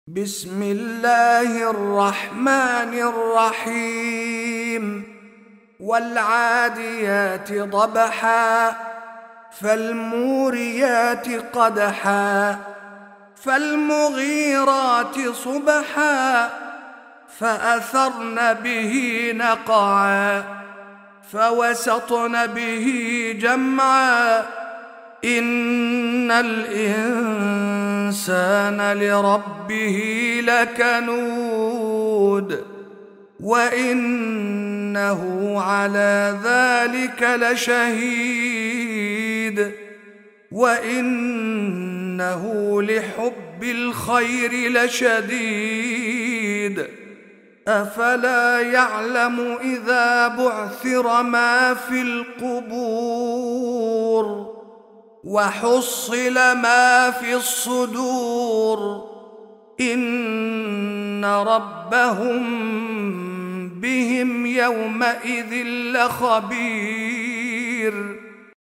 بسم الله الرحمن الرحيم والعاديات ضبحا فالموريات قدحا فالمغيرات صبحا فأثرن به نقعا فوسطن به جمعا إن الإنسان لربه لكنود وإنه على ذلك لشهيد وإنه لحب الخير لشديد أفلا يعلم إذا بعثر ما في القبور وحصل ما في الصدور إن ربهم بهم يومئذ لخبير